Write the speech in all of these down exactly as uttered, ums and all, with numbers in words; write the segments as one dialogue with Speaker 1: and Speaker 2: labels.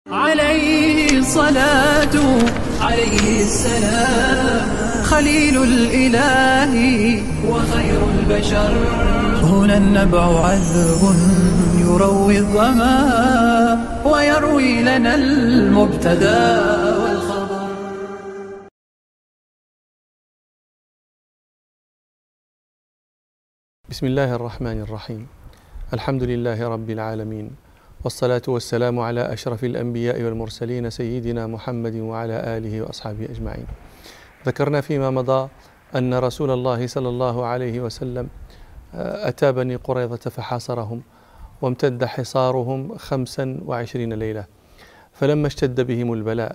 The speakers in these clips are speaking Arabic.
Speaker 1: عليه الصلاة عليه السلام، خليل الإله وخير البشر. هنا النبع عذب يروي الظما ويروي لنا المبتدى والخبر.
Speaker 2: بسم الله الرحمن الرحيم. الحمد لله رب العالمين، والصلاة والسلام على أشرف الأنبياء والمرسلين سيدنا محمد وعلى آله وأصحابه أجمعين. ذكرنا فيما مضى أن رسول الله صلى الله عليه وسلم أتى بني قريظة فحاصرهم، وامتد حصارهم خمسا وعشرين ليلة. فلما اشتد بهم البلاء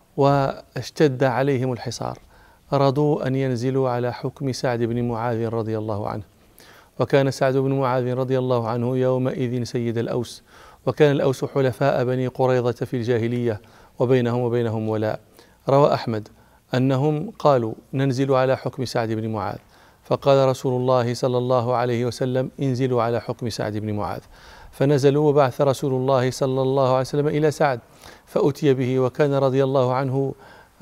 Speaker 2: واشتد عليهم الحصار أرادوا أن ينزلوا على حكم سعد بن معاذ رضي الله عنه. وكان سعد بن معاذ رضي الله عنه يومئذ سيد الأوس، وكان الأوس حلفاء بني قريظة في الجاهلية وبينهم وبينهم ولاء. روى أحمد أنهم قالوا ننزل على حكم سعد بن معاذ، فقال رسول الله صلى الله عليه وسلم انزلوا على حكم سعد بن معاذ. فنزلوا، وبعث رسول الله صلى الله عليه وسلم إلى سعد فأتي به، وكان رضي الله عنه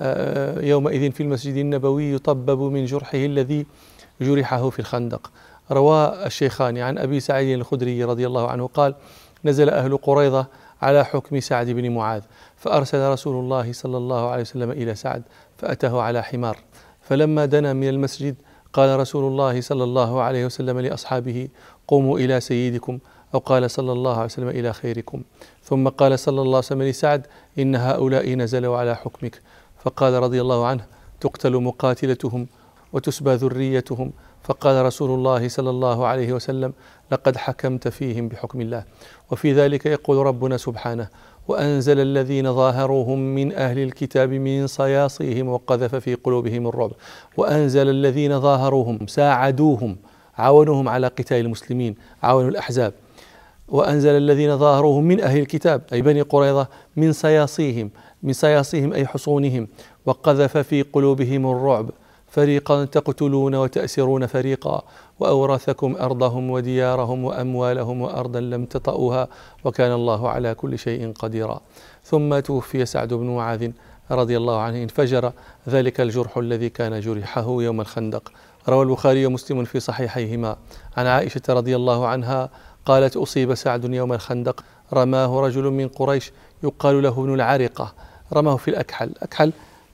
Speaker 2: يومئذ في المسجد النبوي يطبب من جرحه الذي جرحه في الخندق. روى الشيخان عن أبي سعيد الخدري رضي الله عنه قال نزل أهل قريظة على حكم سعد بن معاذ، فأرسل رسول الله صلى الله عليه وسلم إلى سعد فأتاه على حمار. فلما دنا من المسجد قال رسول الله صلى الله عليه وسلم لأصحابه قوموا إلى سيدكم، أو قال صلى الله عليه وسلم إلى خيركم. ثم قال صلى الله عليه وسلم لسعد إن هؤلاء نزلوا على حكمك. فقال رضي الله عنه تقتل مقاتلتهم وتسبى ذريتهم. فقال رسول الله صلى الله عليه وسلم لقد حكمت فيهم بحكم الله. وفي ذلك يقول ربنا سبحانه وأنزل الذين ظاهروهم من أهل الكتاب من صياصيهم وقذف في قلوبهم الرعب. وأنزل الذين ظاهروهم ساعدوهم، عاونوهم على قتال المسلمين، عاونوا الأحزاب. وأنزل الذين ظاهروهم من أهل الكتاب أي بني قريظة من صياصيهم، من صياصيهم أي حصونهم، وقذف في قلوبهم الرعب، فريقا تقتلون وتأسرون فريقا، وأورثكم أرضهم وديارهم وأموالهم وأرضا لم تطئوها وكان الله على كل شيء قديرا. ثم توفي سعد بن معاذ رضي الله عنه، انفجر ذلك الجرح الذي كان جرحه يوم الخندق. روى البخاري ومسلم في صحيحيهما عن عائشة رضي الله عنها قالت أصيب سعد يوم الخندق، رماه رجل من قريش يقال له ابن العارقة، رماه في الأكحل، أكحل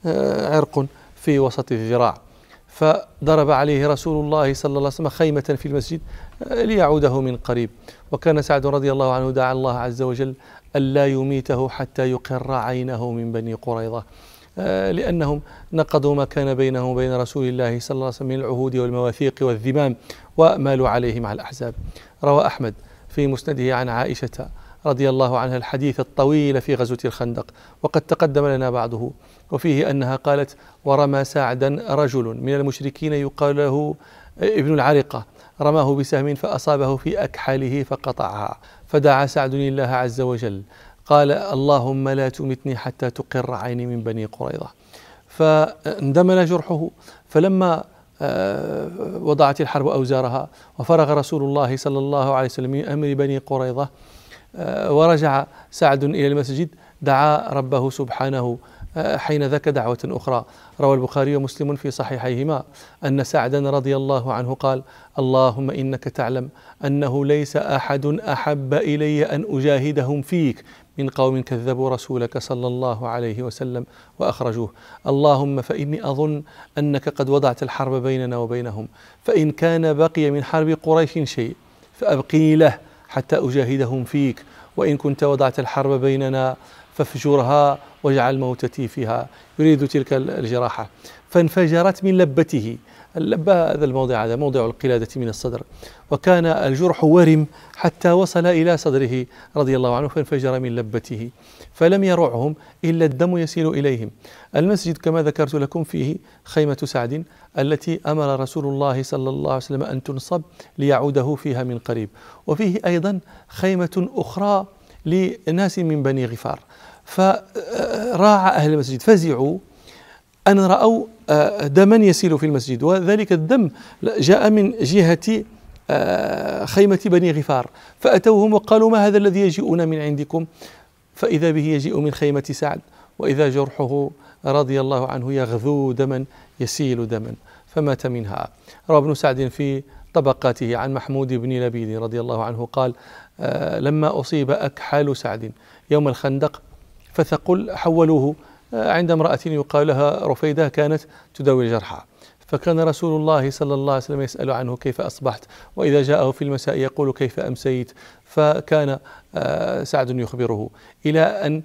Speaker 2: عرق في وسط الذراع، فضرب عليه رسول الله صلى الله عليه وسلم خيمة في المسجد ليعوده من قريب. وكان سعد رضي الله عنه دعا الله عز وجل ألا يميته حتى يقر عينه من بني قريظة، لأنهم نقضوا ما كان بينهم وبين رسول الله صلى الله عليه وسلم من العهود والمواثيق والذمام ومالوا عليه مع الأحزاب. روى أحمد في مسنده عن عائشة رضي الله عنها الحديث الطويل في غزوة الخندق، وقد تقدم لنا بعضه، وفيه أنها قالت ورمى سعدا رجل من المشركين يقال له ابن العرقة، رماه بسهم فأصابه في أكحله فقطعها، فدعا سعد الله عز وجل قال اللهم لا تمتني حتى تقر عيني من بني قريظة. فاندمل جرحه. فلما وضعت الحرب أوزارها وفرغ رسول الله صلى الله عليه وسلم من أمر بني قريظة ورجع سعد إلى المسجد دعا ربه سبحانه حين ذاك دعوة أخرى. روى البخاري ومسلم في صحيحيهما أن سعدا رضي الله عنه قال اللهم إنك تعلم أنه ليس أحد أحب إلي أن أجاهدهم فيك من قوم كذبوا رسولك صلى الله عليه وسلم وأخرجوه. اللهم فإني أظن أنك قد وضعت الحرب بيننا وبينهم، فإن كان بقي من حرب قريش شيء فأبقني له حتى أجاهدهم فيك، وإن كنت وضعت الحرب بيننا فافجرها واجعل موتتي فيها. يريد تلك الجراحة، فانفجرت من لبته. اللبة هذا الموضع، هذا موضع القلادة من الصدر، وكان الجرح ورم حتى وصل إلى صدره رضي الله عنه، فانفجر من لبته، فلم يرعهم إلا الدم يسيل إليهم. المسجد كما ذكرت لكم فيه خيمة سعد التي أمر رسول الله صلى الله عليه وسلم أن تنصب ليعوده فيها من قريب، وفيه أيضا خيمة أخرى لناس من بني غفار. فراع أهل المسجد فزعوا أن رأوا دما يسيل في المسجد، وذلك الدم جاء من جهة خيمة بني غفار، فأتوهم وقالوا ما هذا الذي يجيئون من عندكم؟ فإذا به يجيء من خيمة سعد وإذا جرحه رضي الله عنه يغذو دما يسيل دما فمات منها. روى ابن سعد في طبقاته عن محمود بن لبيد رضي الله عنه قال: آه لما أصيب أكحال سعد يوم الخندق فثقل حولوه عند امرأة يقال لها رفيدة كانت تداوي الجرحى، فكان رسول الله صلى الله عليه وسلم يسأل عنه كيف أصبحت، وإذا جاءه في المساء يقول كيف أمسيت، فكان سعد يخبره إلى أن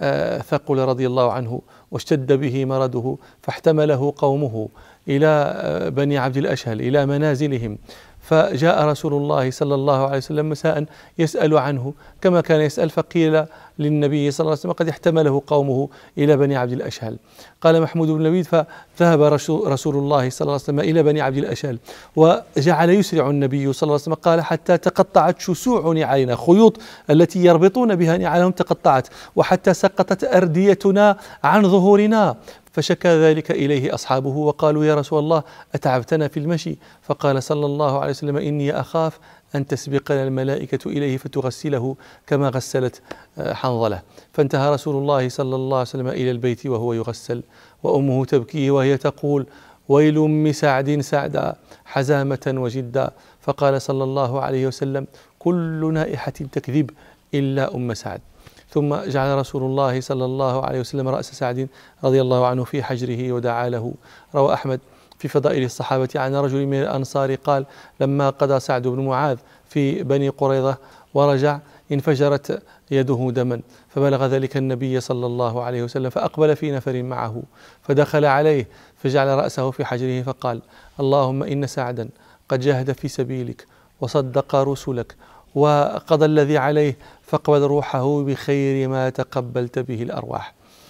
Speaker 2: ثقل رضي الله عنه واشتد به مرضه فاحتمله قومه إلى بني عبد الأشهل إلى منازلهم، فجاء رسول الله صلى الله عليه وسلم مساء يسأل عنه كما كان يسأل، فقيل للنبي صلى الله عليه وسلم قد احتمله قومه إلى بني عبد الأشهل. قال محمود بن لبيد: فذهب رسول الله صلى الله عليه وسلم إلى بني عبد الأشهل وجعل يسرع النبي صلى الله عليه وسلم، قال: حتى تقطعت شسوع نعالنا، خيوط التي يربطون بها نعالهم تقطعت، وحتى سقطت أرديتنا عن ظهورنا. فشكى ذلك إليه أصحابه وقالوا: يا رسول الله أتعبتنا في المشي؟ فقال صلى الله عليه وسلم: إني أخاف أن تسبقنا الملائكة إليه فتغسله كما غسلت حنظلة. فانتهى رسول الله صلى الله عليه وسلم إلى البيت وهو يغسل، وأمه تبكيه وهي تقول: ويل أم سعد سعدا حزامة وجدا. فقال صلى الله عليه وسلم: كل نائحة تكذب إلا أم سعد. ثم جعل رسول الله صلى الله عليه وسلم رأس سعد رضي الله عنه في حجره ودعا له. روى أحمد في فضائل الصحابة عن رجل من الأنصار قال: لما قضى سعد بن معاذ في بني قريظة ورجع انفجرت يده دما، فبلغ ذلك النبي صلى الله عليه وسلم، فأقبل في نفر معه فدخل عليه فجعل رأسه في حجره فقال: اللهم إن سعدا قد جاهد في سبيلك وصدق رسلك وقضى الذي عليه، فاقبل روحه بخير ما تقبلت به الأرواح.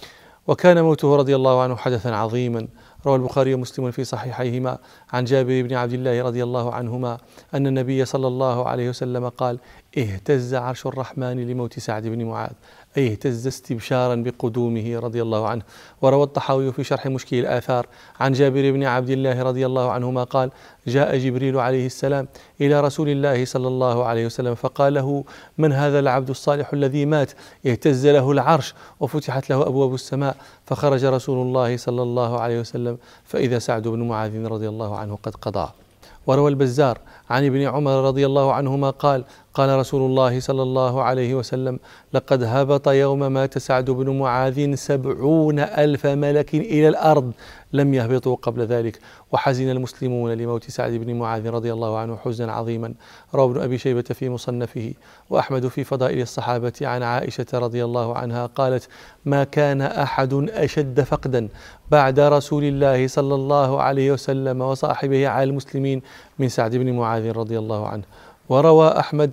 Speaker 2: وكان موته رضي الله عنه حدثا عظيما. روى البخاري ومسلم في صحيحيهما عن جابر بن عبد الله رضي الله عنهما أن النبي صلى الله عليه وسلم قال: اهتز عرش الرحمن لموت سعد بن معاذ، أي اهتز استبشارا بقدومه رضي الله عنه. وروى الطحاوي في شرح مشكل الآثار عن جابر بن عبد الله رضي الله عنهما قال: جاء جبريل عليه السلام إلى رسول الله صلى الله عليه وسلم فقال له: من هذا العبد الصالح الذي مات؟ اهتز له العرش وفتحت له أبواب السماء. فخرج رسول الله صلى الله عليه وسلم فإذا سعد بن معاذ رضي الله عنه قد قضى. وروى البزار عن ابن عمر رضي الله عنهما قال: قال رسول الله صلى الله عليه وسلم: لقد هبط يوم مات سعد بن معاذ سبعون ألف ملك إلى الأرض لم يهبطوا قبل ذلك. وحزن المسلمون لموت سعد بن معاذ رضي الله عنه حزنا عظيما. روى ابن أبي شيبة في مصنفه وأحمد في فضائل الصحابة عن عائشة رضي الله عنها قالت: ما كان أحد أشد فقدا بعد رسول الله صلى الله عليه وسلم وصاحبه على المسلمين من سعد بن معاذ رضي الله عنه. وروى أحمد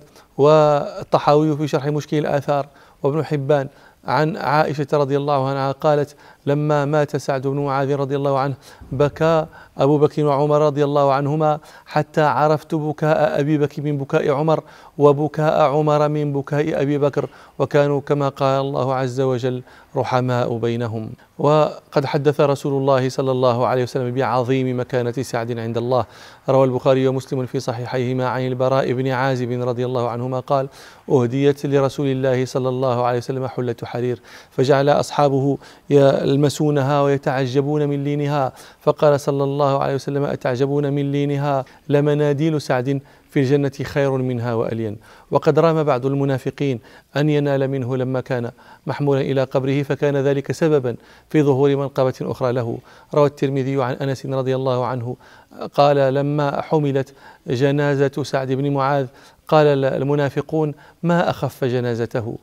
Speaker 2: والطحاوي في شرح مشكل الآثار وابن حبان عن عائشة رضي الله عنها قالت: لما مات سعد بن معاذ رضي الله عنه بكى أبو بكر وعمر رضي الله عنهما حتى عرفت بكاء أبي بكر من بكاء عمر وبكاء عمر من بكاء أبي بكر، وكانوا كما قال الله عز وجل رحماء بينهم. وقد حدث رسول الله صلى الله عليه وسلم بعظيم مكانة سعد عند الله. روى البخاري ومسلم في صحيحيهما عن البراء بن عازب رضي الله عنهما قال: أهديت لرسول الله صلى الله عليه وسلم حلة حرير فجعل أصحابه يلمسونها ويتعجبون من لينها، فقال صلى الله عليه وسلم: أتعجبون من لينها؟ لمناديل سعد في الجنة خير منها وألين. وقد رام بعض المنافقين أن ينال منه لما كان محمولا إلى قبره، فكان ذلك سببا في ظهور منقبة أخرى له. روى الترمذي عن أنس رضي الله عنه قال: لما حملت جنازة سعد بن معاذ قال المنافقون: ما أخف جنازته؟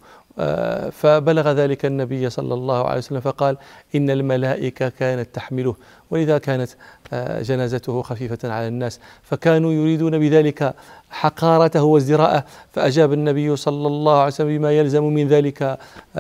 Speaker 2: فبلغ ذلك النبي صلى الله عليه وسلم فقال: إن الملائكة كانت تحمله، ولذا كانت جنازته خفيفة على الناس، فكانوا يريدون بذلك حقارته وازدراءه، فأجاب النبي صلى الله عليه وسلم بما يلزم من ذلك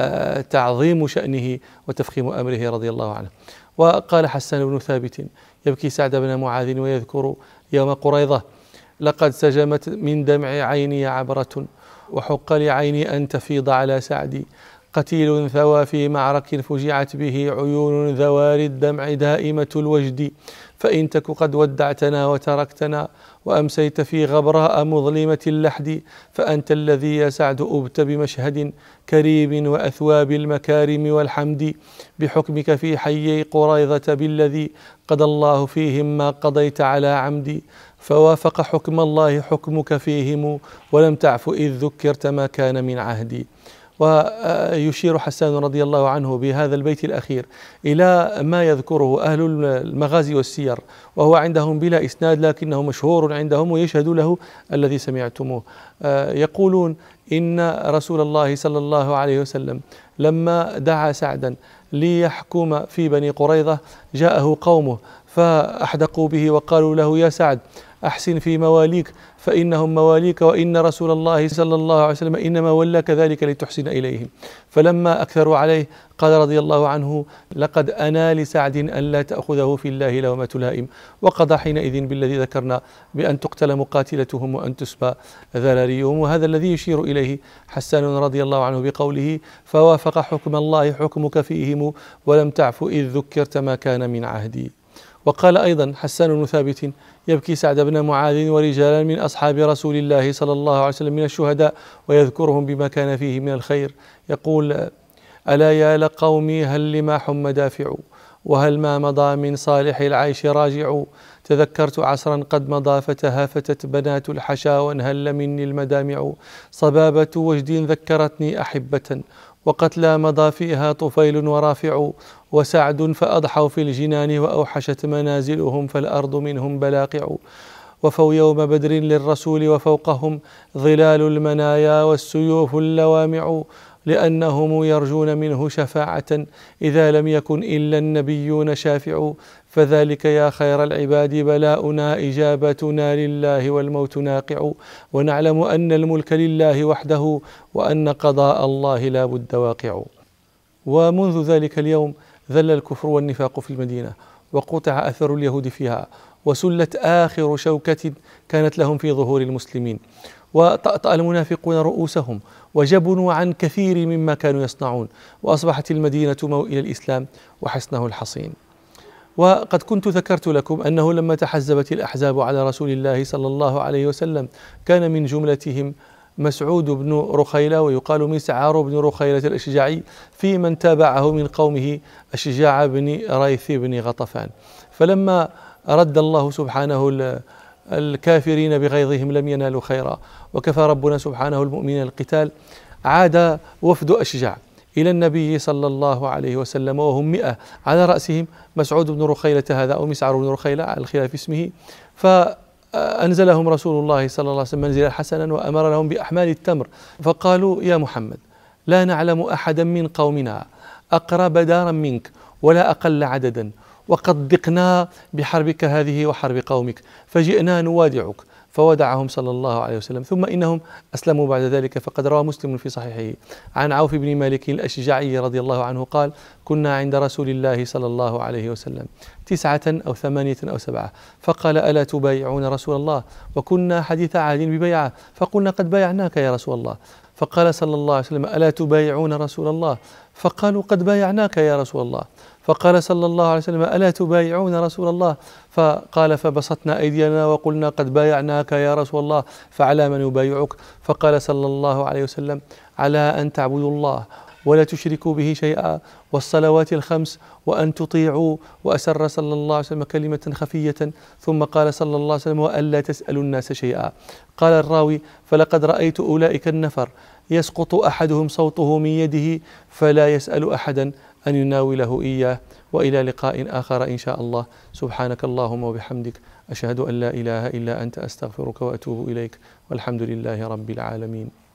Speaker 2: تعظيم شأنه وتفخيم أمره رضي الله عنه. وقال حسان بن ثابت يبكي سعد بن معاذ ويذكر يوم قريظة: لقد سجمت من دمع عيني عبرة وحق لعيني أن تفيض على سعدي، قتيل ثوى في معرك فجعت به عيون ذوار الدمع دائمة الوجد، فإن تك قد ودعتنا وتركتنا وأمسيت في غبراء مظلمة اللحد، فأنت الذي يا سعد أبت بمشهد كريم وأثواب المكارم والحمد، بحكمك في حيي قريظة بالذي قضى الله فيهم ما قضيت على عمدي، فوافق حكم الله حكمك فيهم ولم تعف إذ ذكرت ما كان من عهدي. ويشير حسان رضي الله عنه بهذا البيت الأخير إلى ما يذكره أهل المغازي والسير، وهو عندهم بلا إسناد لكنه مشهور عندهم ويشهد له الذي سمعتموه. يقولون إن رسول الله صلى الله عليه وسلم لما دعا سعدا ليحكم في بني قريظة جاءه قومه فأحدقوا به وقالوا له: يا سعد أحسن في مواليك فإنهم مواليك، وإن رسول الله صلى الله عليه وسلم إنما ولاك ذلك لتحسن إليهم. فلما أكثروا عليه قال رضي الله عنه: لقد أنا لسعد أن لا تأخذه في الله لومة لائم، وقضى حينئذ بالذي ذكرنا بأن تقتل مقاتلتهم وأن تسبى ذراريهم. وهذا الذي يشير إليه حسان رضي الله عنه بقوله: فوافق حكم الله حكمك فيهم ولم تعف إذ ذكرت ما كان من عهدي. وقال أيضا حسان بن ثابت يبكي سعد بن معاذ ورجالا من أصحاب رسول الله صلى الله عليه وسلم من الشهداء ويذكرهم بما كان فيه من الخير، يقول: ألا يا لقومي هل لما حم دافع، وهل ما مضى من صالح العيش راجع، تذكرت عصرا قد مضى فتهافتت بنات الحشا وانهل مني المدامع، صبابة وجد ذكرتني أحبة وقتلى مضى فيها طفيل ورافع، وسعد فأضحوا في الجنان وأوحشت منازلهم فالأرض منهم بلاقع، وفوا يوم بدر للرسول وفوقهم ظلال المنايا والسيوف اللوامع، لأنهم يرجون منه شفاعة إذا لم يكن إلا النبيون شافع، فذلك يا خير العباد بلاؤنا إجابتنا لله والموت ناقع، ونعلم أن الملك لله وحده وأن قضاء الله لا بد واقع. ومنذ ذلك اليوم ذل الكفر والنفاق في المدينة، وقطع أثر اليهود فيها، وسلت آخر شوكة كانت لهم في ظهور المسلمين، وطأطأ المنافقون رؤوسهم وجبنوا عن كثير مما كانوا يصنعون، وأصبحت المدينة موئل الإسلام وحصنه الحصين. وقد كنت ذكرت لكم أنه لما تحزبت الأحزاب على رسول الله صلى الله عليه وسلم كان من جملتهم مسعود بن رخيلة، ويقال مسعار بن رخيلة الأشجعي، في من تابعه من قومه الشجاع بن ريث بن غطفان. فلما رد الله سبحانه الكافرين بغيظهم لم ينالوا خيرا، وكفى ربنا سبحانه المؤمنين القتال، عاد وفد أشجع إلى النبي صلى الله عليه وسلم وهم مئة، على رأسهم مسعود بن رخيلة هذا أو مسعر بن رخيلة على الخلاف اسمه. فأنزلهم رسول الله صلى الله عليه وسلم منزلا حسنا وأمر لهم بأحمال التمر، فقالوا: يا محمد، لا نعلم أحدا من قومنا أقرب دارا منك ولا أقل عددا، وقد ضقنا بحربك هذه وحرب قومك، فجئنا نوادعك. فودعهم صلى الله عليه وسلم، ثم إنهم أسلموا بعد ذلك. فقد روى مسلم في صحيحه عن عوف بن مالك الأشجعي رضي الله عنه قال: كنا عند رسول الله صلى الله عليه وسلم تسعة أو ثمانية أو سبعة، فقال: ألا تبايعون رسول الله؟ وكنا حديث عهد ببيعة، فقلنا: قد بايعناك يا رسول الله. فقال صلى الله عليه وسلم: ألا تبايعون رسول الله؟ فقالوا: قد بايعناك يا رسول الله. فقال صلى الله عليه وسلم: ألا تبايعون رسول الله؟ فقال: فبسطنا أيدينا وقلنا: قد بايعناك يا رسول الله، فعلى من يبايعك؟ فقال صلى الله عليه وسلم: على أن تعبدوا الله ولا تشركوا به شيئا، والصلوات الخمس، وأن تطيعوا. وأسر صلى الله عليه وسلم كلمة خفية، ثم قال صلى الله عليه وسلم: وألا تسألوا الناس شيئا. قال الراوي: فلقد رأيت أولئك النفر يسقط أحدهم صوته من يده فلا يسأل أحدا أن يناوله إياه. وإلى لقاء آخر إن شاء الله. سبحانك اللهم وبحمدك، أشهد أن لا إله إلا أنت، أستغفرك وأتوب إليك، والحمد لله رب العالمين.